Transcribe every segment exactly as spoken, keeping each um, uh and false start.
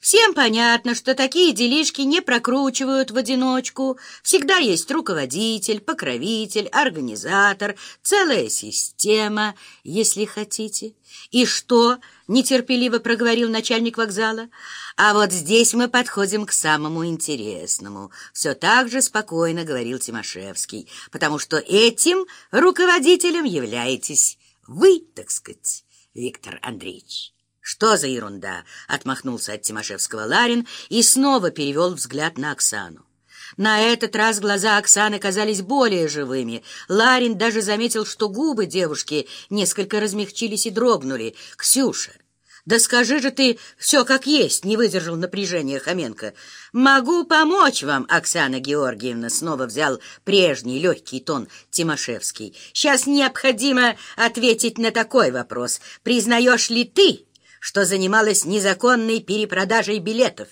Всем понятно, что такие делишки не прокручивают в одиночку. Всегда есть руководитель, покровитель, организатор, целая система, если хотите. И что? — нетерпеливо проговорил начальник вокзала. А вот здесь мы подходим к самому интересному. Все так же спокойно говорил Тимошевский, потому что этим руководителем являетесь вы, так сказать, Виктор Андреевич. «Что за ерунда?» — отмахнулся от Тимошевского Ларин и снова перевел взгляд на Оксану. На этот раз глаза Оксаны казались более живыми. Ларин даже заметил, что губы девушки несколько размягчились и дрогнули. «Ксюша, да скажи же ты все как есть!» — не выдержал напряжения Хоменко. «Могу помочь вам, Оксана Георгиевна!» — снова взял прежний легкий тон Тимошевский. «Сейчас необходимо ответить на такой вопрос. Признаешь ли ты, что занималась незаконной перепродажей билетов?»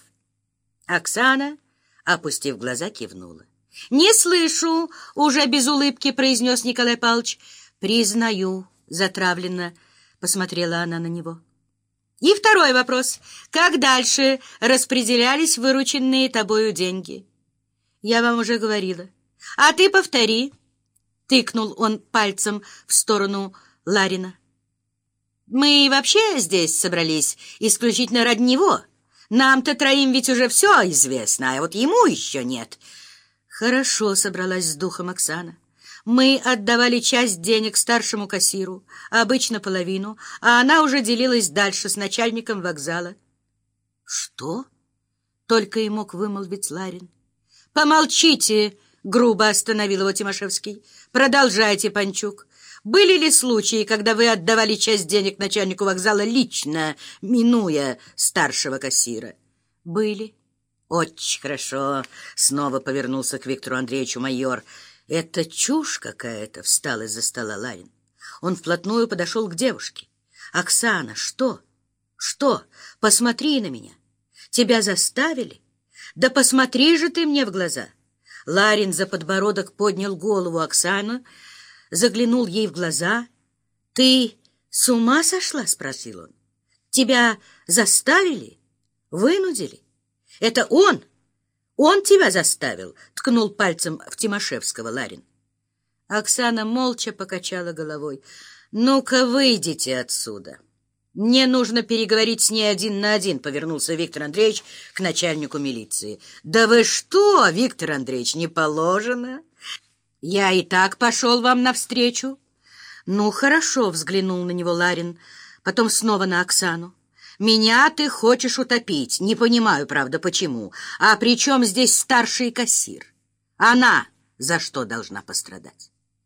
Оксана, опустив глаза, кивнула. «Не слышу!» — уже без улыбки произнес Николай Павлович. «Признаю», — затравленно посмотрела она на него. «И второй вопрос. Как дальше распределялись вырученные тобою деньги?» «Я вам уже говорила. А ты повтори», — тыкнул он пальцем в сторону Ларина. «Мы вообще здесь собрались исключительно ради него. Нам-то троим ведь уже все известно, а вот ему еще нет». «Хорошо», — собралась с духом Оксана. «Мы отдавали часть денег старшему кассиру, обычно половину, а она уже делилась дальше с начальником вокзала». «Что?» — только и мог вымолвить Ларин. «Помолчите!» — грубо остановил его Тимошевский. «Продолжайте, Панчук. Были ли случаи, когда вы отдавали часть денег начальнику вокзала лично, минуя старшего кассира?» «Были». «Очень хорошо», — снова повернулся к Виктору Андреевичу майор. «Это чушь какая-то», — встал из-за стола Ларин. Он вплотную подошел к девушке. «Оксана, что? Что? Посмотри на меня. Тебя заставили? Да посмотри же ты мне в глаза». Ларин за подбородок поднял голову Оксаны, заглянул ей в глаза. «Ты с ума сошла?» — спросил он. «Тебя заставили? Вынудили? Это он? Он тебя заставил?» — ткнул пальцем в Тимошевского Ларин. Оксана молча покачала головой. «Ну-ка, выйдите отсюда. Мне нужно переговорить с ней один на один», — повернулся Виктор Андреевич к начальнику милиции. «Да вы что, Виктор Андреевич, не положено? Я и так пошел вам навстречу». «Ну, хорошо», — взглянул на него Ларин, потом снова на Оксану. «Меня ты хочешь утопить. Не понимаю, правда, почему. А при чем здесь старший кассир? Она за что должна пострадать?»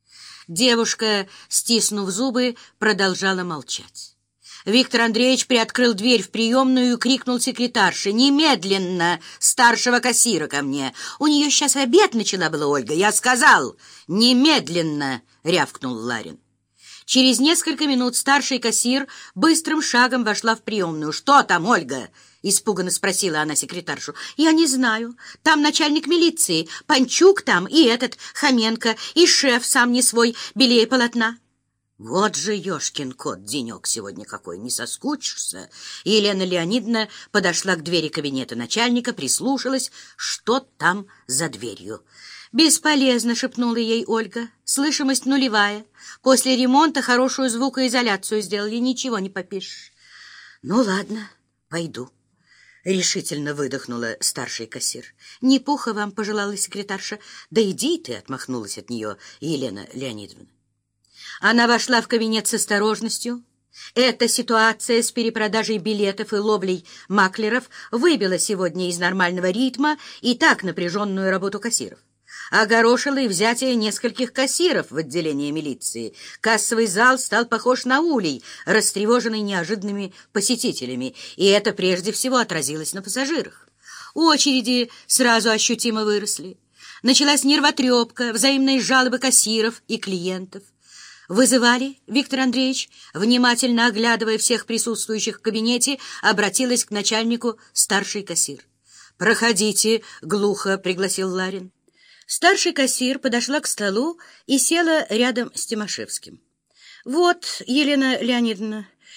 Девушка, стиснув зубы, продолжала молчать. Виктор Андреевич приоткрыл дверь в приемную и крикнул секретарше: «Немедленно старшего кассира ко мне! У нее сейчас обед», — начала была Ольга. «Я сказал, немедленно!» — рявкнул Ларин. Через несколько минут старший кассир быстрым шагом вошла в приемную. «Что там, Ольга?» — испуганно спросила она секретаршу. «Я не знаю. Там начальник милиции, Панчук там, и этот, Хоменко, и шеф сам не свой, белее полотна». «Вот же ешкин кот, денек сегодня какой, не соскучишься?» Елена Леонидовна подошла к двери кабинета начальника, прислушалась, что там за дверью. «Бесполезно», — шепнула ей Ольга. «Слышимость нулевая. После ремонта хорошую звукоизоляцию сделали, ничего не попишешь». «Ну ладно, пойду», — решительно выдохнула старший кассир. «Не пуха вам», — пожелала секретарша. «Да иди ты», — отмахнулась от нее Елена Леонидовна. Она вошла в кабинет с осторожностью. Эта ситуация с перепродажей билетов и ловлей маклеров выбила сегодня из нормального ритма и так напряженную работу кассиров. Огорошило и взятие нескольких кассиров в отделении милиции. Кассовый зал стал похож на улей, растревоженный неожиданными посетителями, и это прежде всего отразилось на пассажирах. Очереди сразу ощутимо выросли. Началась нервотрепка, взаимные жалобы кассиров и клиентов. «Вызывали, Виктор Андреевич?» Внимательно оглядывая всех присутствующих в кабинете, обратилась к начальнику старший кассир. «Проходите», — глухо пригласил Ларин. Старший кассир подошла к столу и села рядом с Тимошевским. «Вот, Елена Леонидовна,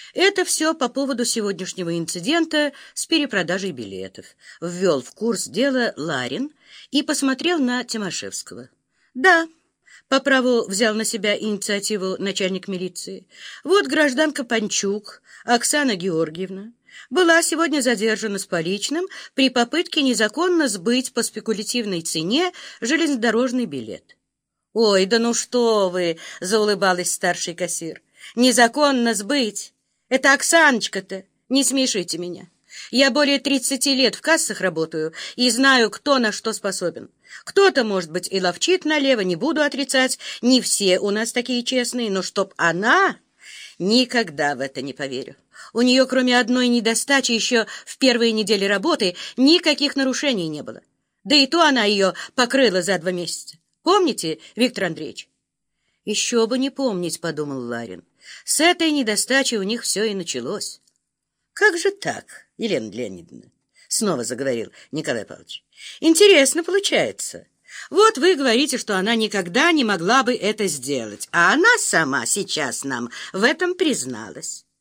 Это все по поводу сегодняшнего инцидента с перепродажей билетов. Ввел в курс дела Ларин и посмотрел на Тимошевского. Да, по праву взял на себя инициативу начальник милиции. Вот гражданка Панчук, Оксана Георгиевна, была сегодня задержана с поличным при попытке незаконно сбыть по спекулятивной цене железнодорожный билет. «Ой, да ну что вы!» — заулыбалась старший кассир. «Незаконно сбыть! Это Оксаночка-то! Не смешите меня! Я более тридцати лет в кассах работаю и знаю, кто на что способен. Кто-то, может быть, и ловчит налево, не буду отрицать. Не все у нас такие честные, но чтоб она... Никогда в это не поверю. У нее, кроме одной недостачи, еще в первые недели работы никаких нарушений не было. Да и то она ее покрыла за два месяца. Помните, Виктор Андреевич?» «Еще бы не помнить», — подумал Ларин. «С этой недостачи у них все и началось». «Как же так, Елена Леонидовна?» — снова заговорил Николай Павлович. «Интересно получается. Вот вы говорите, что она никогда не могла бы это сделать, а она сама сейчас нам в этом призналась.